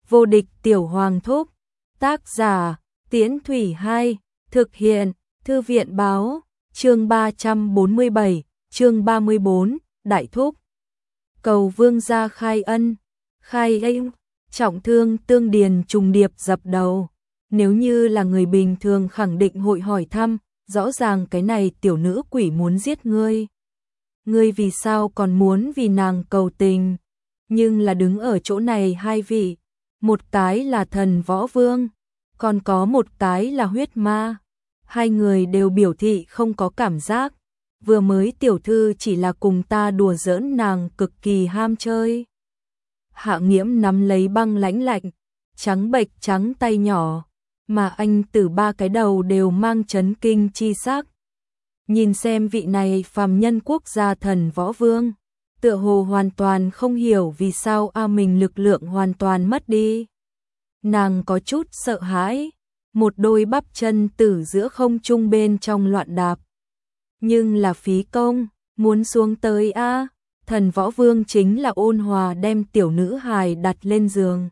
Vô địch tiểu hoàng thúc. Tác giả Tiễn Thủy 2. Thực hiện Thư viện báo. Chương 347, chương 34, Đại thúc. Cầu vương gia khai ân. Khai ân. Trọng thương tương điền trùng điệp dập đầu. Nếu như là người bình thường khẳng định hội hỏi thăm, rõ ràng cái này tiểu nữ quỷ muốn giết ngươi. Ngươi vì sao còn muốn vì nàng cầu tình? Nhưng là đứng ở chỗ này hai vị, một cái là thần võ vương, còn có một cái là huyết ma. Hai người đều biểu thị không có cảm giác, vừa mới tiểu thư chỉ là cùng ta đùa giỡn nàng cực kỳ ham chơi. Hạ Nghiễm nắm lấy băng lãnh lạnh, trắng bệch trắng tay nhỏ, mà anh Tử ba cái đầu đều mang chấn kinh chi sắc. Nhìn xem vị này phàm nhân quốc gia thần võ vương, tựa hồ hoàn toàn không hiểu vì sao mình lực lượng hoàn toàn mất đi. Nàng có chút sợ hãi, một đôi bắp chân từ giữa không trung bên trong loạn đạp. Nhưng là phí công, muốn xuống tới thần võ vương chính là ôn hòa đem tiểu nữ hài đặt lên giường.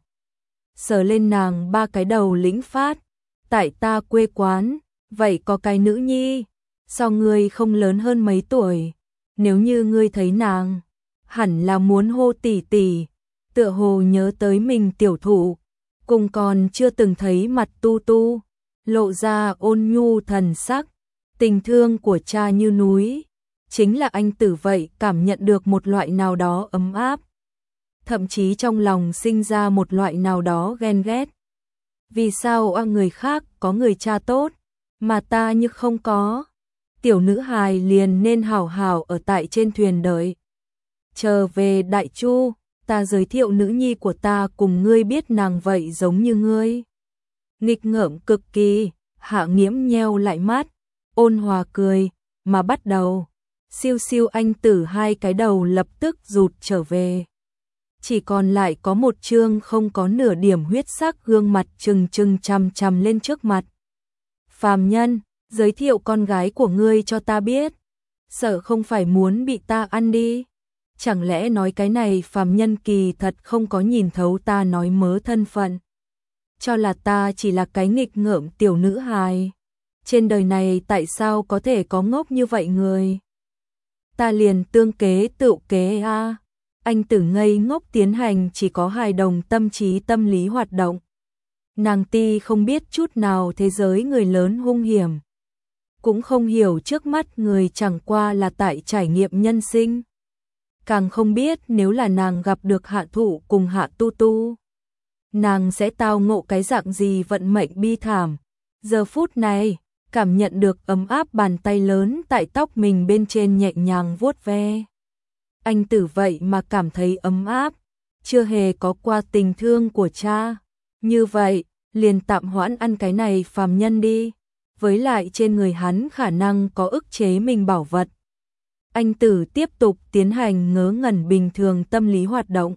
Sờ lên nàng ba cái đầu lĩnh phát, tại ta quê quán, vậy có cái nữ nhi, sao ngươi không lớn hơn mấy tuổi, nếu như ngươi thấy nàng, hẳn là muốn hô tỷ tỷ, tựa hồ nhớ tới mình tiểu thụ, cùng còn chưa từng thấy mặt tu tu, lộ ra ôn nhu thần sắc, tình thương của cha như núi, chính là anh Tử vậy cảm nhận được một loại nào đó ấm áp, thậm chí trong lòng sinh ra một loại nào đó ghen ghét. Vì sao người khác có người cha tốt, mà ta như không có? Tiểu nữ hài liền nên hảo hảo ở tại trên thuyền đợi. Chờ về Đại Chu, ta giới thiệu nữ nhi của ta cùng ngươi biết nàng vậy giống như ngươi. Nghịch ngợm cực kỳ, Hạ Nghiễm nheo lại mắt, ôn hòa cười, mà bắt đầu. Siêu siêu anh Tử hai cái đầu lập tức rụt trở về. Chỉ còn lại có một chương không có nửa điểm huyết sắc gương mặt trừng trừng chằm chằm lên trước mặt. Phàm nhân, giới thiệu con gái của ngươi cho ta biết. Sợ không phải muốn bị ta ăn đi. Chẳng lẽ nói cái này phàm nhân kỳ thật không có nhìn thấu ta nói mớ thân phận. Cho là ta chỉ là cái nghịch ngợm tiểu nữ hài. Trên đời này tại sao có thể có ngốc như vậy người? Ta liền tương kế tự kế Anh Tử ngây ngốc tiến hành chỉ có hài đồng tâm trí tâm lý hoạt động. Nàng ti không biết chút nào thế giới người lớn hung hiểm. Cũng không hiểu trước mắt người chẳng qua là tại trải nghiệm nhân sinh. Càng không biết nếu là nàng gặp được Hạ Thụ cùng Hạ Tu Tu, nàng sẽ tao ngộ cái dạng gì vận mệnh bi thảm. Giờ phút này, cảm nhận được ấm áp bàn tay lớn tại tóc mình bên trên nhẹ nhàng vuốt ve. Anh Tử vậy mà cảm thấy ấm áp, chưa hề có qua tình thương của cha. Như vậy, liền tạm hoãn ăn cái này phàm nhân đi. Với lại trên người hắn khả năng có ức chế mình bảo vật. Anh Tử tiếp tục tiến hành ngớ ngẩn bình thường tâm lý hoạt động.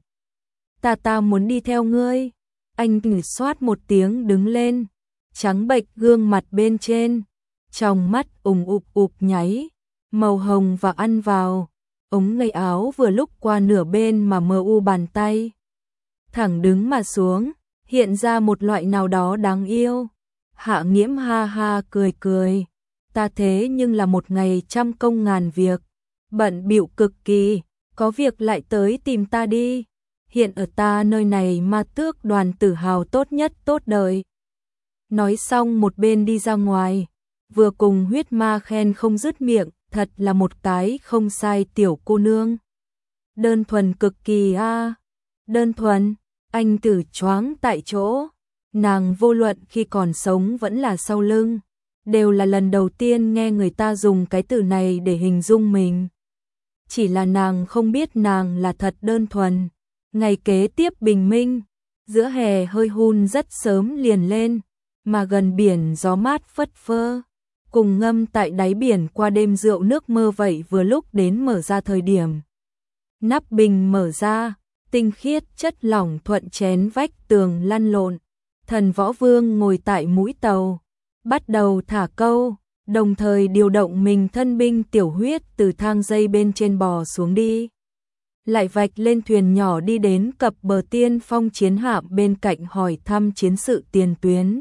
Ta muốn đi theo ngươi. Anh Tử xoát một tiếng đứng lên, trắng bệch gương mặt bên trên, trong mắt ụp nháy, màu hồng và ăn vào. Ống ngây áo vừa lúc qua nửa bên mà mờ u bàn tay. Thẳng đứng mà xuống, hiện ra một loại nào đó đáng yêu. Hạ Nghiễm ha ha cười cười. Ta thế nhưng là một ngày trăm công ngàn việc. Bận bịu cực kỳ, có việc lại tới tìm ta đi. Hiện ở ta nơi này ma tước đoàn tử hào tốt nhất tốt đời. Nói xong một bên đi ra ngoài, vừa cùng huyết ma khen không dứt miệng. Thật là một cái không sai tiểu cô nương. Đơn thuần cực kỳ Đơn thuần, anh Tử choáng tại chỗ. Nàng vô luận khi còn sống vẫn là sau lưng, đều là lần đầu tiên nghe người ta dùng cái từ này để hình dung mình. Chỉ là nàng không biết nàng là thật đơn thuần. Ngày kế tiếp bình minh, giữa hè hơi hun rất sớm liền lên, mà gần biển gió mát phất phơ. Cùng ngâm tại đáy biển qua đêm rượu nước mơ vậy vừa lúc đến mở ra thời điểm. Nắp bình mở ra, tinh khiết chất lỏng thuận chén vách tường lăn lộn. Thần võ vương ngồi tại mũi tàu, bắt đầu thả câu, đồng thời điều động mình thân binh tiểu huyết từ thang dây bên trên bò xuống đi. lại vạch lên thuyền nhỏ đi đến cập bờ Tiên Phong chiến hạm bên cạnh hỏi thăm chiến sự tiền tuyến.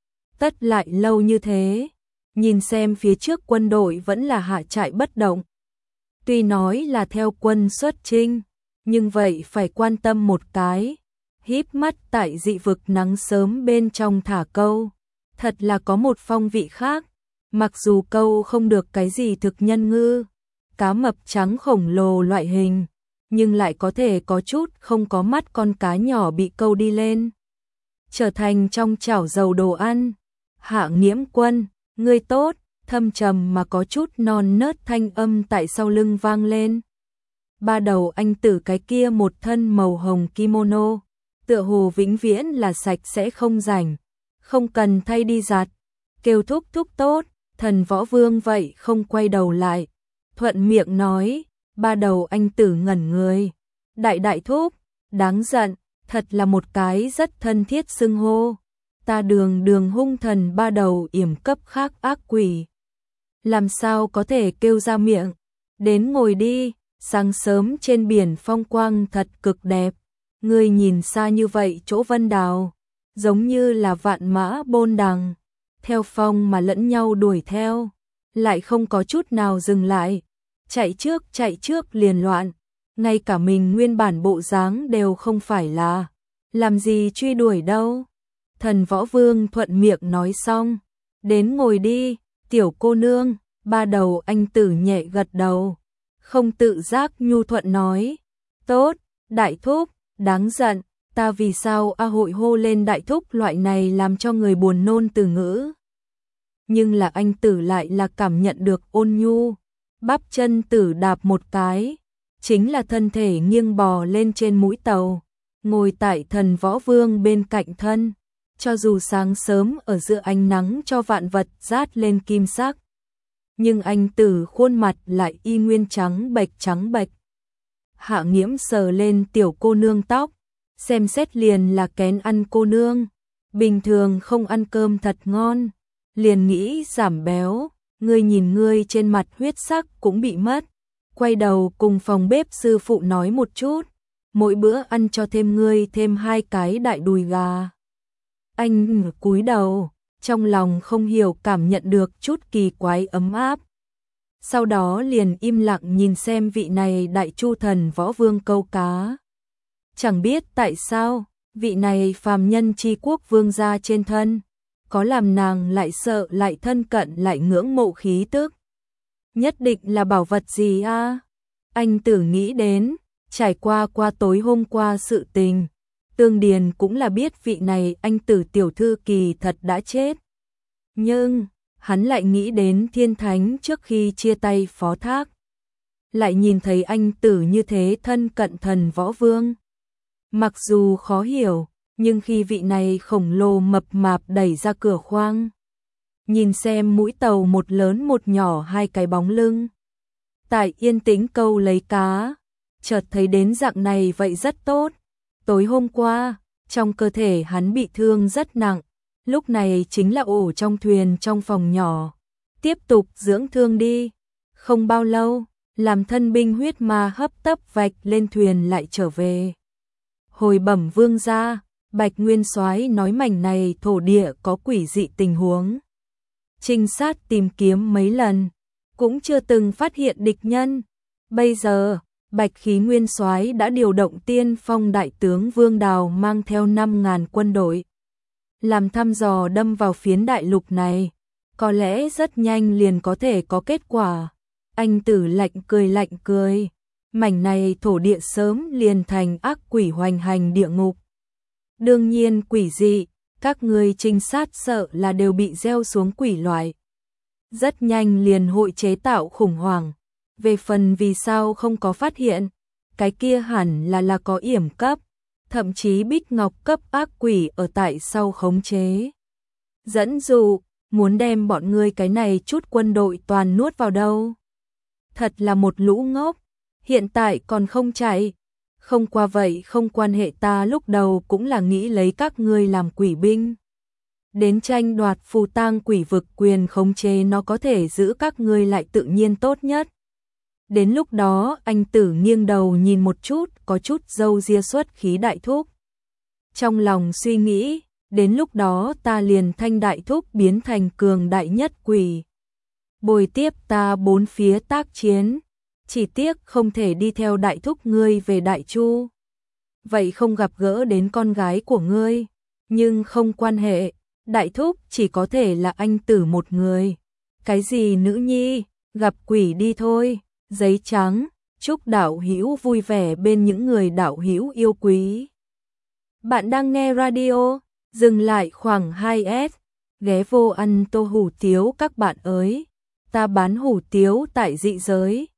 Tất lại lâu như thế, nhìn xem phía trước quân đội vẫn là hạ trại bất động. Tuy nói là theo quân xuất chinh, nhưng vậy phải quan tâm một cái. Híp mắt tại dị vực nắng sớm bên trong thả câu, thật là có một phong vị khác. Mặc dù câu không được cái gì thực nhân ngư, cá mập trắng khổng lồ loại hình, nhưng lại có thể có chút không có mắt con cá nhỏ bị câu đi lên, trở thành trong chảo dầu đồ ăn. Hạ Nghiễm Quân, ngươi tốt, thâm trầm mà có chút non nớt thanh âm tại sau lưng vang lên. Ba đầu anh tử cái kia một thân màu hồng kimono, tựa hồ vĩnh viễn là sạch sẽ không rảnh, không cần thay đi giặt, kêu thúc thúc tốt. Thần Võ Vương vậy không quay đầu lại, thuận miệng nói. Ba đầu anh tử ngẩn người, đại đại thúc, đáng giận, thật là một cái rất thân thiết xưng hô. Ta đường đường hung thần ba đầu yểm cấp khác ác quỷ, làm sao có thể kêu ra miệng. Đến ngồi đi, sáng sớm trên biển phong quang thật cực đẹp. Ngươi nhìn xa như vậy chỗ vân đào, giống như là vạn mã bôn đằng, theo phong mà lẫn nhau đuổi theo, lại không có chút nào dừng lại. Chạy trước liền loạn, ngay cả mình nguyên bản bộ dáng đều không phải là, làm gì truy đuổi đâu. Thần Võ Vương thuận miệng nói xong, đến ngồi đi, tiểu cô nương. Ba đầu anh tử nhẹ gật đầu, không tự giác nhu thuận nói, tốt, đại thúc, đáng giận, ta vì sao hội hô lên đại thúc loại này làm cho người buồn nôn từ ngữ. Nhưng là anh tử lại là cảm nhận được ôn nhu, bắp chân tử đạp một cái, chính là thân thể nghiêng bò lên trên mũi tàu, ngồi tại Thần Võ Vương bên cạnh thân, cho dù sáng sớm ở giữa ánh nắng cho vạn vật rát lên kim sắc, nhưng anh tử khuôn mặt lại y nguyên trắng bệch. Hạ Nghiễm sờ lên tiểu cô nương tóc, xem xét liền là kén ăn cô nương, bình thường không ăn cơm thật ngon, liền nghĩ giảm béo. Ngươi nhìn ngươi trên mặt huyết sắc cũng bị mất, quay đầu cùng phòng bếp sư phụ nói một chút, mỗi bữa ăn cho thêm ngươi thêm 2 cái đại đùi gà. Anh cúi đầu, trong lòng không hiểu cảm nhận được chút kỳ quái ấm áp. Sau đó liền im lặng nhìn xem vị này đại chu Thần Võ Vương câu cá. Chẳng biết tại sao, vị này phàm nhân chi quốc vương gia trên thân, có làm nàng lại sợ lại thân cận lại ngưỡng mộ khí tức. Nhất định là bảo vật gì a? Anh tử nghĩ đến, trải qua tối hôm qua sự tình, Tương Điền cũng là biết vị này anh tử tiểu thư kỳ thật đã chết. Nhưng, hắn lại nghĩ đến Thiên Thánh trước khi chia tay phó thác. Lại nhìn thấy anh tử như thế thân cận Thần Võ Vương. Mặc dù khó hiểu, nhưng khi vị này khổng lồ mập mạp đẩy ra cửa khoang, nhìn xem mũi tàu một lớn một nhỏ 2 cái bóng lưng, tại yên tĩnh câu lấy cá, chợt thấy đến dạng này vậy rất tốt. Tối hôm qua, trong cơ thể hắn bị thương rất nặng, lúc này chính là ổ trong thuyền trong phòng nhỏ, tiếp tục dưỡng thương đi. Không bao lâu, làm thân binh huyết ma hấp tấp vạch lên thuyền lại trở về. Hồi bẩm vương gia, Bạch Nguyên Soái nói mảnh này thổ địa có quỷ dị tình huống. Trinh sát tìm kiếm mấy lần, cũng chưa từng phát hiện địch nhân. Bây giờ, Bạch Khí Nguyên Soái đã điều động Tiên Phong đại tướng Vương Đào mang theo 5.000 quân đội, làm thăm dò đâm vào phiến đại lục này, có lẽ rất nhanh liền có thể có kết quả. Anh tử lạnh cười, mảnh này thổ địa sớm liền thành ác quỷ hoành hành địa ngục. Đương nhiên quỷ dị, các người trinh sát sợ là đều bị gieo xuống quỷ loại. Rất nhanh liền hội chế tạo khủng hoảng. Về phần vì sao không có phát hiện, cái kia hẳn là có yểm cấp, thậm chí Bích Ngọc cấp ác quỷ ở tại sau khống chế. Dẫn dụ, muốn đem bọn ngươi cái này chút quân đội toàn nuốt vào đâu. Thật là một lũ ngốc, hiện tại còn không chạy. Không qua vậy không quan hệ, ta lúc đầu cũng là nghĩ lấy các ngươi làm quỷ binh. Đến tranh đoạt phù tang quỷ vực quyền khống chế nó có thể giữ các ngươi lại tự nhiên tốt nhất. Đến lúc đó anh Tử nghiêng đầu nhìn một chút, có chút râu ria xuất khí đại thúc. Trong lòng suy nghĩ, đến lúc đó ta liền thanh đại thúc biến thành cường đại nhất quỷ. Bồi tiếp ta bốn phía tác chiến, chỉ tiếc không thể đi theo đại thúc ngươi về Đại Chu. Vậy không gặp gỡ đến con gái của ngươi, nhưng không quan hệ, đại thúc chỉ có thể là anh Tử một người. Cái gì nữ nhi, gặp quỷ đi thôi. Giấy trắng, chúc đạo hữu vui vẻ bên những người đạo hữu yêu quý. Bạn đang nghe radio, dừng lại khoảng 2S, ghé vô ăn tô hủ tiếu các bạn ơi. Ta bán hủ tiếu tại dị giới,